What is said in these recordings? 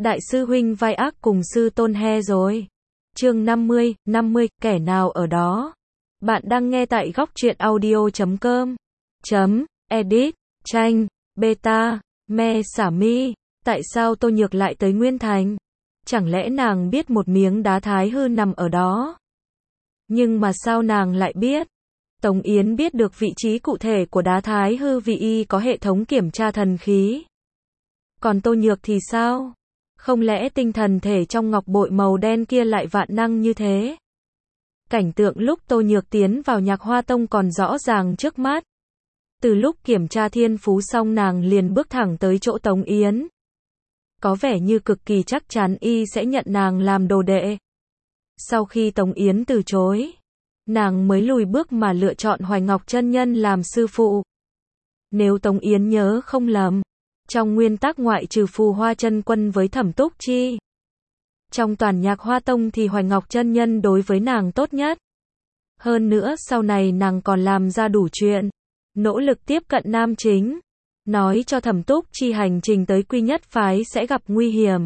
Đại sư huynh vai ác cùng sư tôn he rồi. Chương 50, kẻ nào ở đó? Bạn đang nghe tại góc truyện audio.com. Edit, tranh, beta, me xả mi. Tại sao Tô Nhược lại tới Nguyên Thành? Chẳng lẽ nàng biết một miếng đá thái hư nằm ở đó? Nhưng mà sao nàng lại biết? Tống Yến biết được vị trí cụ thể của đá thái hư vì y có hệ thống kiểm tra thần khí. Còn Tô Nhược thì sao? Không lẽ tinh thần thể trong ngọc bội màu đen kia lại vạn năng như thế? Cảnh tượng lúc Tô Nhược tiến vào Nhạc Hoa Tông còn rõ ràng trước mắt. Từ lúc kiểm tra thiên phú xong nàng liền bước thẳng tới chỗ Tống Yến. Có vẻ như cực kỳ chắc chắn y sẽ nhận nàng làm đồ đệ. Sau khi Tống Yến từ chối, nàng mới lùi bước mà lựa chọn Hoài Ngọc chân nhân làm sư phụ. Nếu Tống Yến nhớ không lầm, trong nguyên tắc ngoại trừ Phù Hoa chân quân với Thẩm Túc Chi, trong toàn Nhạc Hoa Tông thì Hoài Ngọc chân nhân đối với nàng tốt nhất. Hơn nữa sau này nàng còn làm ra đủ chuyện, nỗ lực tiếp cận nam chính, nói cho Thẩm Túc Chi hành trình tới Quy Nhất phái sẽ gặp nguy hiểm.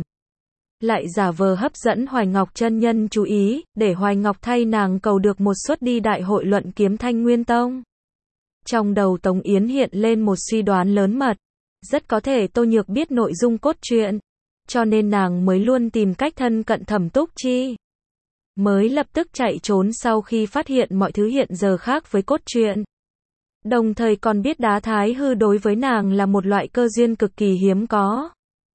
Lại giả vờ hấp dẫn Hoài Ngọc chân nhân chú ý, để Hoài Ngọc thay nàng cầu được một suất đi đại hội luận kiếm Thanh Nguyên Tông. Trong đầu Tống Yến hiện lên một suy đoán lớn mật, rất có thể Tô Nhược biết nội dung cốt truyện, cho nên nàng mới luôn tìm cách thân cận Thẩm Túc Chi. Mới lập tức chạy trốn sau khi phát hiện mọi thứ hiện giờ khác với cốt truyện. Đồng thời còn biết đá thái hư đối với nàng là một loại cơ duyên cực kỳ hiếm có.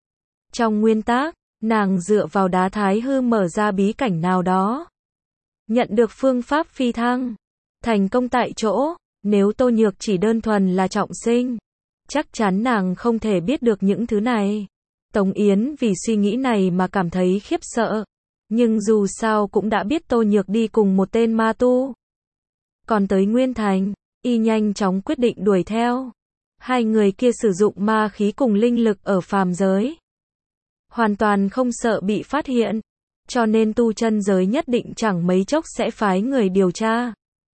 Trong nguyên tắc, nàng dựa vào đá thái hư mở ra bí cảnh nào đó, nhận được phương pháp phi thăng, thành công tại chỗ. Nếu Tô Nhược chỉ đơn thuần là trọng sinh, chắc chắn nàng không thể biết được những thứ này. Tống Yến vì suy nghĩ này mà cảm thấy khiếp sợ, nhưng dù sao cũng đã biết Tô Nhược đi cùng một tên ma tu. Còn tới Nguyên Thành, y nhanh chóng quyết định đuổi theo. Hai người kia sử dụng ma khí cùng linh lực ở phàm giới, hoàn toàn không sợ bị phát hiện, cho nên tu chân giới nhất định chẳng mấy chốc sẽ phái người điều tra.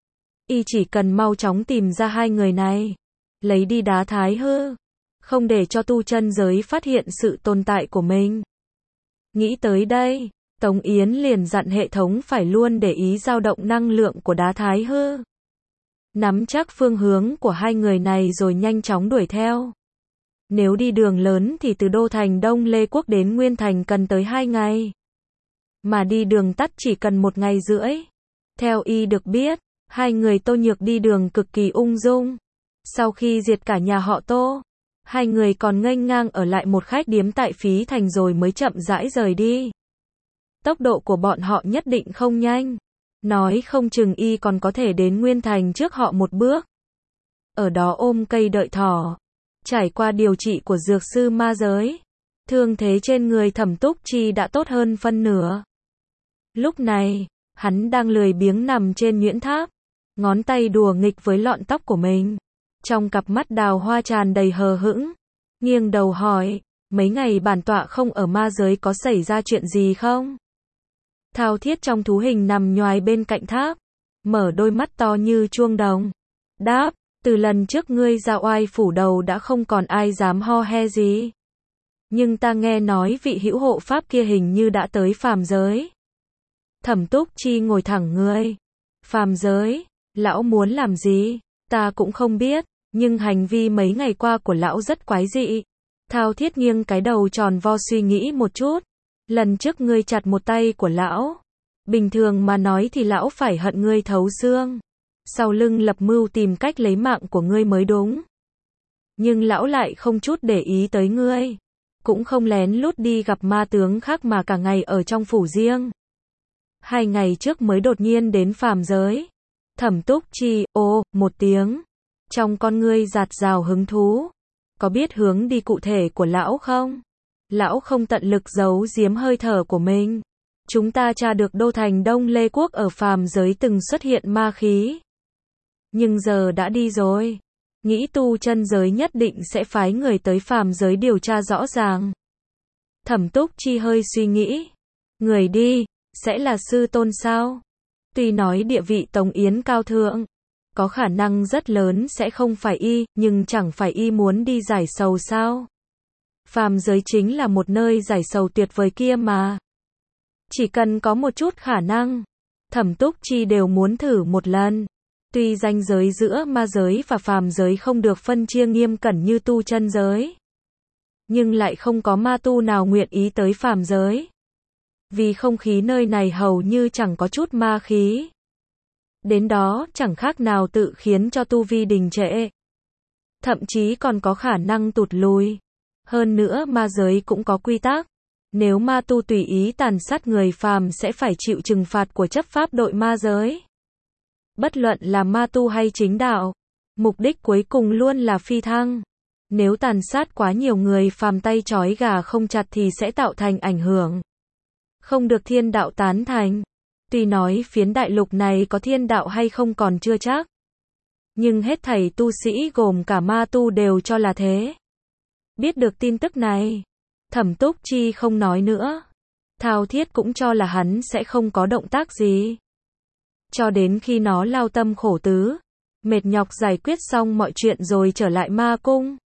Y chỉ cần mau chóng tìm ra hai người này, lấy đi đá thái hư, không để cho tu chân giới phát hiện sự tồn tại của mình. Nghĩ tới đây, Tống Yến liền dặn hệ thống phải luôn để ý dao động năng lượng của đá thái hư, nắm chắc phương hướng của hai người này rồi nhanh chóng đuổi theo. Nếu đi đường lớn thì từ đô thành Đông Lê Quốc đến Nguyên Thành cần tới 2 ngày. Mà đi đường tắt chỉ cần 1 ngày rưỡi. Theo y được biết, hai người Tô Nhược đi đường cực kỳ ung dung. Sau khi diệt cả nhà họ Tô, hai người còn nghênh ngang ở lại một khách điếm tại Phí Thành rồi mới chậm rãi rời đi. Tốc độ của bọn họ nhất định không nhanh. Nói không chừng y còn có thể đến Nguyên Thành trước họ một bước. Ở đó ôm cây đợi thỏ. Trải qua điều trị của dược sư ma giới, thương thế trên người Thẩm Túc Chi đã tốt hơn phân nửa. Lúc này, hắn đang lười biếng nằm trên nhuyễn tháp, ngón tay đùa nghịch với lọn tóc của mình. Trong cặp mắt đào hoa tràn đầy hờ hững, nghiêng đầu hỏi, mấy ngày bản tọa không ở ma giới có xảy ra chuyện gì không? Thao Thiết trong thú hình nằm nhoài bên cạnh tháp, mở đôi mắt to như chuông đồng. Đáp, từ lần trước ngươi ra oai phủ đầu đã không còn ai dám ho he gì. Nhưng ta nghe nói vị hữu hộ pháp kia hình như đã tới phàm giới. Thẩm Túc Chi ngồi thẳng người. Phàm giới? Lão muốn làm gì? Ta cũng không biết, nhưng hành vi mấy ngày qua của lão rất quái dị. Thao Thiết nghiêng cái đầu tròn vo suy nghĩ một chút. Lần trước ngươi chặt một tay của lão, bình thường mà nói thì lão phải hận ngươi thấu xương, sau lưng lập mưu tìm cách lấy mạng của ngươi mới đúng. Nhưng lão lại không chút để ý tới ngươi, cũng không lén lút đi gặp ma tướng khác mà cả ngày ở trong phủ riêng. 2 ngày trước mới đột nhiên đến phàm giới. Thẩm Túc Chi, một tiếng. Trong con ngươi dạt dào hứng thú. Có biết hướng đi cụ thể của lão không? Lão không tận lực giấu giếm hơi thở của mình. Chúng ta tra được đô thành Đông Lê Quốc ở phàm giới từng xuất hiện ma khí. Nhưng giờ đã đi rồi. Nghĩ tu chân giới nhất định sẽ phái người tới phàm giới điều tra rõ ràng. Thẩm Túc Chi hơi suy nghĩ. Người đi, sẽ là sư tôn sao? Tuy nói địa vị Tống Yến cao thượng, có khả năng rất lớn sẽ không phải y, nhưng chẳng phải y muốn đi giải sầu sao? Phàm giới chính là một nơi giải sầu tuyệt vời kia mà. Chỉ cần có một chút khả năng, Thẩm Túc Chi đều muốn thử một lần. Tuy ranh giới giữa ma giới và phàm giới không được phân chia nghiêm cẩn như tu chân giới, nhưng lại không có ma tu nào nguyện ý tới phàm giới. Vì không khí nơi này hầu như chẳng có chút ma khí. Đến đó chẳng khác nào tự khiến cho tu vi đình trệ. Thậm chí còn có khả năng tụt lùi. Hơn nữa ma giới cũng có quy tắc. Nếu ma tu tùy ý tàn sát người phàm sẽ phải chịu trừng phạt của chấp pháp đội ma giới. Bất luận là ma tu hay chính đạo, mục đích cuối cùng luôn là phi thăng. Nếu tàn sát quá nhiều người phàm tay trói gà không chặt thì sẽ tạo thành ảnh hưởng không được thiên đạo tán thành. Tuy nói phiến đại lục này có thiên đạo hay không còn chưa chắc, nhưng hết thảy tu sĩ gồm cả ma tu đều cho là thế. Biết được tin tức này, Thẩm Túc Chi không nói nữa. Thao Thiết cũng cho là hắn sẽ không có động tác gì. Cho đến khi nó lao tâm khổ tứ, mệt nhọc giải quyết xong mọi chuyện rồi trở lại ma cung.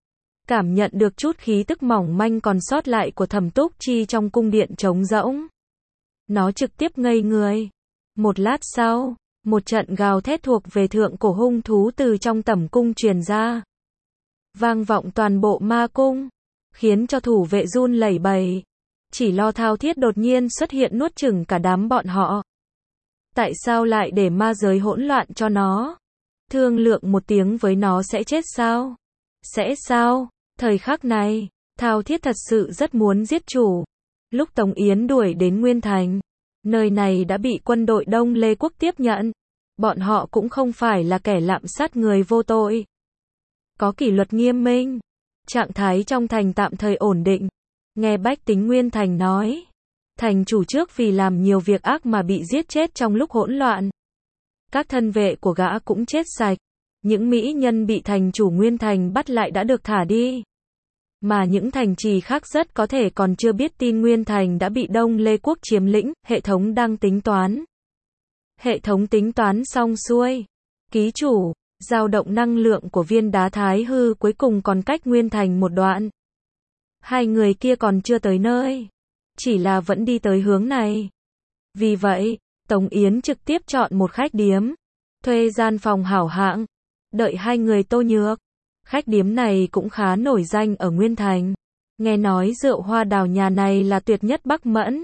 Cảm nhận được chút khí tức mỏng manh còn sót lại của Thẩm Túc Chi trong cung điện trống rỗng. Nó trực tiếp ngây người. Một lát sau, một trận gào thét thuộc về thượng cổ hung thú từ trong tẩm cung truyền ra. Vang vọng toàn bộ ma cung, khiến cho thủ vệ run lẩy bẩy. Chỉ lo Thao Thiết đột nhiên xuất hiện nuốt chửng cả đám bọn họ. Tại sao lại để ma giới hỗn loạn cho nó? Thương lượng một tiếng với nó sẽ chết sao? Sẽ sao? Thời khắc này, Thao Thiết thật sự rất muốn giết chủ. Lúc Tống Yến đuổi đến Nguyên Thành, nơi này đã bị quân đội Đông Lê Quốc tiếp nhận. Bọn họ cũng không phải là kẻ lạm sát người vô tội. Có kỷ luật nghiêm minh. Trạng thái trong thành tạm thời ổn định. Nghe bách tính Nguyên Thành nói, thành chủ trước vì làm nhiều việc ác mà bị giết chết trong lúc hỗn loạn. Các thân vệ của gã cũng chết sạch. Những mỹ nhân bị thành chủ Nguyên Thành bắt lại đã được thả đi. Mà những thành trì khác rất có thể còn chưa biết tin Nguyên Thành đã bị Đông Lê Quốc chiếm lĩnh, hệ thống đang tính toán. Hệ thống tính toán xong xuôi. Ký chủ, dao động năng lượng của viên đá thái hư cuối cùng còn cách Nguyên Thành một đoạn. Hai người kia còn chưa tới nơi, chỉ là vẫn đi tới hướng này. Vì vậy, Tống Yến trực tiếp chọn một khách điếm, thuê gian phòng hảo hạng, đợi hai người Tô Nhược. Khách điếm này cũng khá nổi danh ở Nguyên Thành. Nghe nói rượu hoa đào nhà này là tuyệt nhất Bắc Mẫn.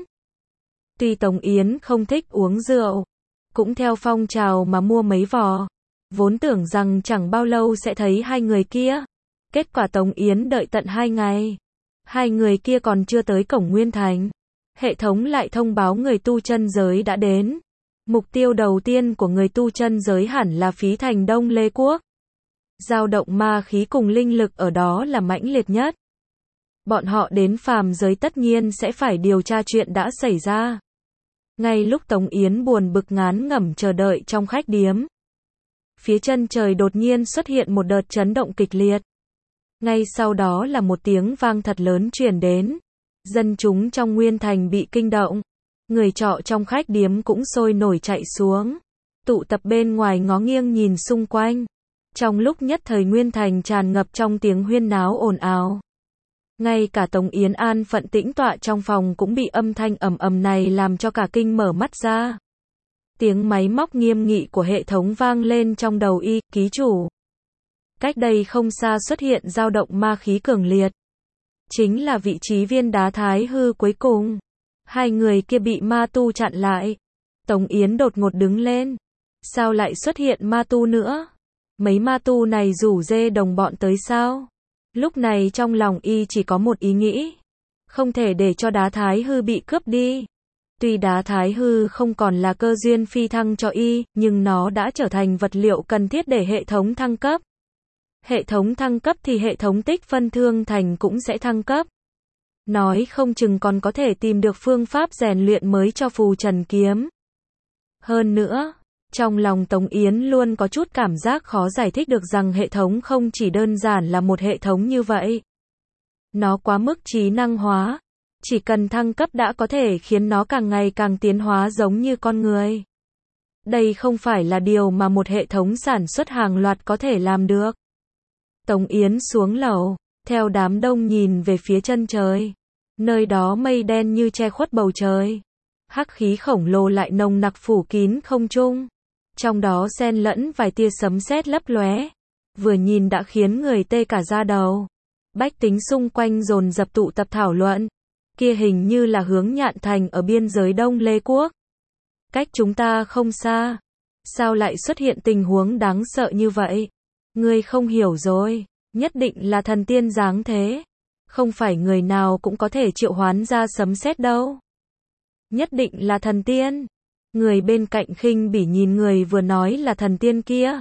Tuy Tống Yến không thích uống rượu, cũng theo phong trào mà mua mấy vò. Vốn tưởng rằng chẳng bao lâu sẽ thấy hai người kia. Kết quả Tống Yến đợi tận 2 ngày. Hai người kia còn chưa tới cổng Nguyên Thành. Hệ thống lại thông báo người tu chân giới đã đến. Mục tiêu đầu tiên của người tu chân giới hẳn là phí thành Đông Lê Quốc. Dao động ma khí cùng linh lực ở đó là mãnh liệt nhất. Bọn họ đến phàm giới tất nhiên sẽ phải điều tra chuyện đã xảy ra. Ngay lúc Tống Yến buồn bực ngán ngẩm chờ đợi trong khách điếm, phía chân trời đột nhiên xuất hiện một đợt chấn động kịch liệt. Ngay sau đó là một tiếng vang thật lớn truyền đến. Dân chúng trong Nguyên Thành bị kinh động. Người trọ trong khách điếm cũng sôi nổi chạy xuống. Tụ tập bên ngoài ngó nghiêng nhìn xung quanh. Trong lúc nhất thời Nguyên Thành tràn ngập trong tiếng huyên náo ồn ào. Ngay cả Tống Yến an phận tĩnh tọa trong phòng cũng bị âm thanh ầm ầm này làm cho cả kinh mở mắt ra. Tiếng máy móc nghiêm nghị của hệ thống vang lên trong đầu y, ký chủ. Cách đây không xa xuất hiện dao động ma khí cường liệt. Chính là vị trí viên đá thái hư cuối cùng. Hai người kia bị ma tu chặn lại. Tống Yến đột ngột đứng lên. Sao lại xuất hiện ma tu nữa? Mấy ma tu này rủ dê đồng bọn tới sao? Lúc này trong lòng y chỉ có một ý nghĩ. Không thể để cho đá thái hư bị cướp đi. Tuy đá thái hư không còn là cơ duyên phi thăng cho y, nhưng nó đã trở thành vật liệu cần thiết để hệ thống thăng cấp. Hệ thống thăng cấp thì hệ thống tích phân thương thành cũng sẽ thăng cấp. Nói không chừng còn có thể tìm được phương pháp rèn luyện mới cho phù trần kiếm. Hơn nữa, trong lòng Tống Yến luôn có chút cảm giác khó giải thích được rằng hệ thống không chỉ đơn giản là một hệ thống như vậy. Nó quá mức trí năng hóa. Chỉ cần thăng cấp đã có thể khiến nó càng ngày càng tiến hóa giống như con người. Đây không phải là điều mà một hệ thống sản xuất hàng loạt có thể làm được. Tống Yến xuống lầu, theo đám đông nhìn về phía chân trời. Nơi đó mây đen như che khuất bầu trời. Hắc khí khổng lồ lại nồng nặc phủ kín không trung. Trong đó xen lẫn vài tia sấm sét lấp lóe. Vừa nhìn đã khiến người tê cả da đầu. Bách tính xung quanh dồn dập tụ tập thảo luận. Kia hình như là hướng Nhạn Thành ở biên giới Đông Lê Quốc. Cách chúng ta không xa. Sao lại xuất hiện tình huống đáng sợ như vậy? Ngươi không hiểu rồi. Nhất định là thần tiên dáng thế. Không phải người nào cũng có thể triệu hoán ra sấm sét đâu. Nhất định là thần tiên. Người bên cạnh khinh bỉ nhìn người vừa nói là thần tiên kia.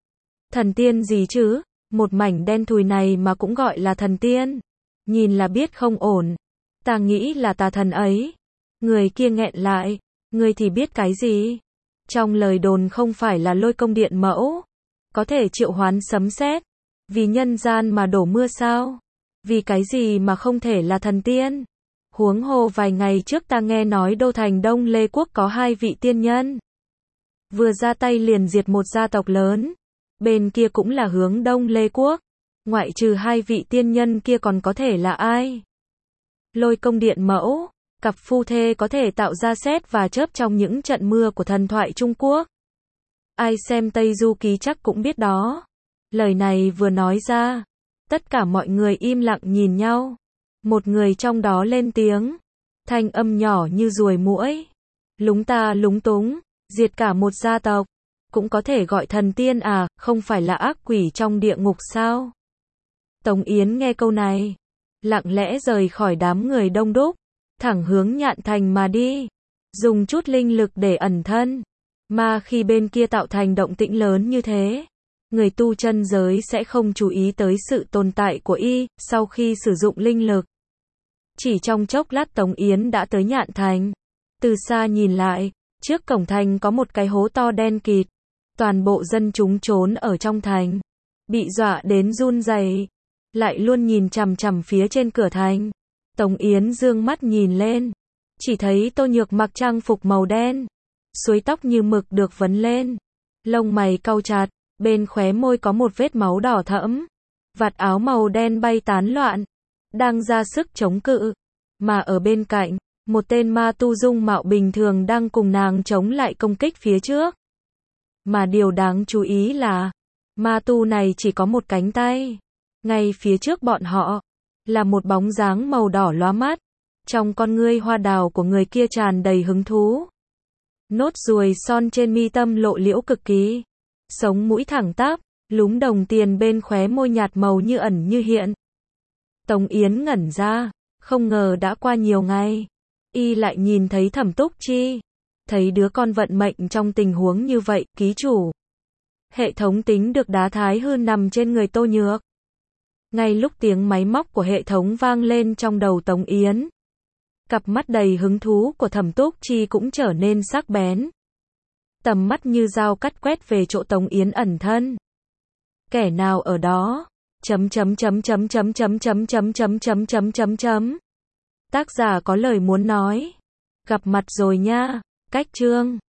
Thần tiên gì chứ? Một mảnh đen thùi này mà cũng gọi là thần tiên. Nhìn là biết không ổn. Ta nghĩ là tà thần ấy. Người kia nghẹn lại. Người thì biết cái gì? Trong lời đồn không phải là Lôi Công Điện mẫu. Có thể triệu hoán sấm sét. Vì nhân gian mà đổ mưa sao? Vì cái gì mà không thể là thần tiên? Huống hồ vài ngày trước ta nghe nói đô thành Đông Lê Quốc có 2 vị tiên nhân. Vừa ra tay liền diệt một gia tộc lớn. Bên kia cũng là hướng Đông Lê Quốc. Ngoại trừ 2 vị tiên nhân kia còn có thể là ai? Lôi Công Điện mẫu. Cặp phu thê có thể tạo ra sét và chớp trong những trận mưa của thần thoại Trung Quốc. Ai xem Tây Du Ký chắc cũng biết đó. Lời này vừa nói ra. Tất cả mọi người im lặng nhìn nhau. Một người trong đó lên tiếng. Thanh âm nhỏ như ruồi muỗi. Lúng ta lúng túng. Diệt cả một gia tộc. Cũng có thể gọi thần tiên à, không phải là ác quỷ trong địa ngục sao? Tống Yến nghe câu này. Lặng lẽ rời khỏi đám người đông đúc. Thẳng hướng Nhạn Thành mà đi. Dùng chút linh lực để ẩn thân. Mà khi bên kia tạo thành động tĩnh lớn như thế. Người tu chân giới sẽ không chú ý tới sự tồn tại của y, sau khi sử dụng linh lực. Chỉ trong chốc lát Tống Yến đã tới Nhạn Thành. Từ xa nhìn lại, trước cổng thành có một cái hố to đen kịt. Toàn bộ dân chúng trốn ở trong thành. Bị dọa đến run rẩy, lại luôn nhìn chằm chằm phía trên cửa thành. Tống Yến dương mắt nhìn lên. Chỉ thấy Tô Nhược mặc trang phục màu đen. Suối tóc như mực được vấn lên. Lông mày cau chặt. Bên khóe môi có một vết máu đỏ thẫm. Vạt áo màu đen bay tán loạn. Đang ra sức chống cự. Mà ở bên cạnh, một tên ma tu dung mạo bình thường đang cùng nàng chống lại công kích phía trước. Mà điều đáng chú ý là, ma tu này chỉ có một cánh tay. Ngay phía trước bọn họ, là một bóng dáng màu đỏ lóa mắt. Trong con ngươi hoa đào của người kia tràn đầy hứng thú. Nốt ruồi son trên mi tâm lộ liễu cực kỳ. Sống mũi thẳng tắp, lúm đồng tiền bên khóe môi nhạt màu như ẩn như hiện. Tống Yến ngẩn ra, không ngờ đã qua nhiều ngày. Y lại nhìn thấy Thẩm Túc Chi. Thấy đứa con vận mệnh trong tình huống như vậy, ký chủ. Hệ thống tính được đá thái hư nằm trên người Tô Nhược. Ngay lúc tiếng máy móc của hệ thống vang lên trong đầu Tống Yến. Cặp mắt đầy hứng thú của Thẩm Túc Chi cũng trở nên sắc bén. Tầm mắt như dao cắt quét về chỗ Tống Yến ẩn thân. Kẻ nào ở đó? Tác giả có lời muốn nói. Gặp mặt rồi nha. Cách chương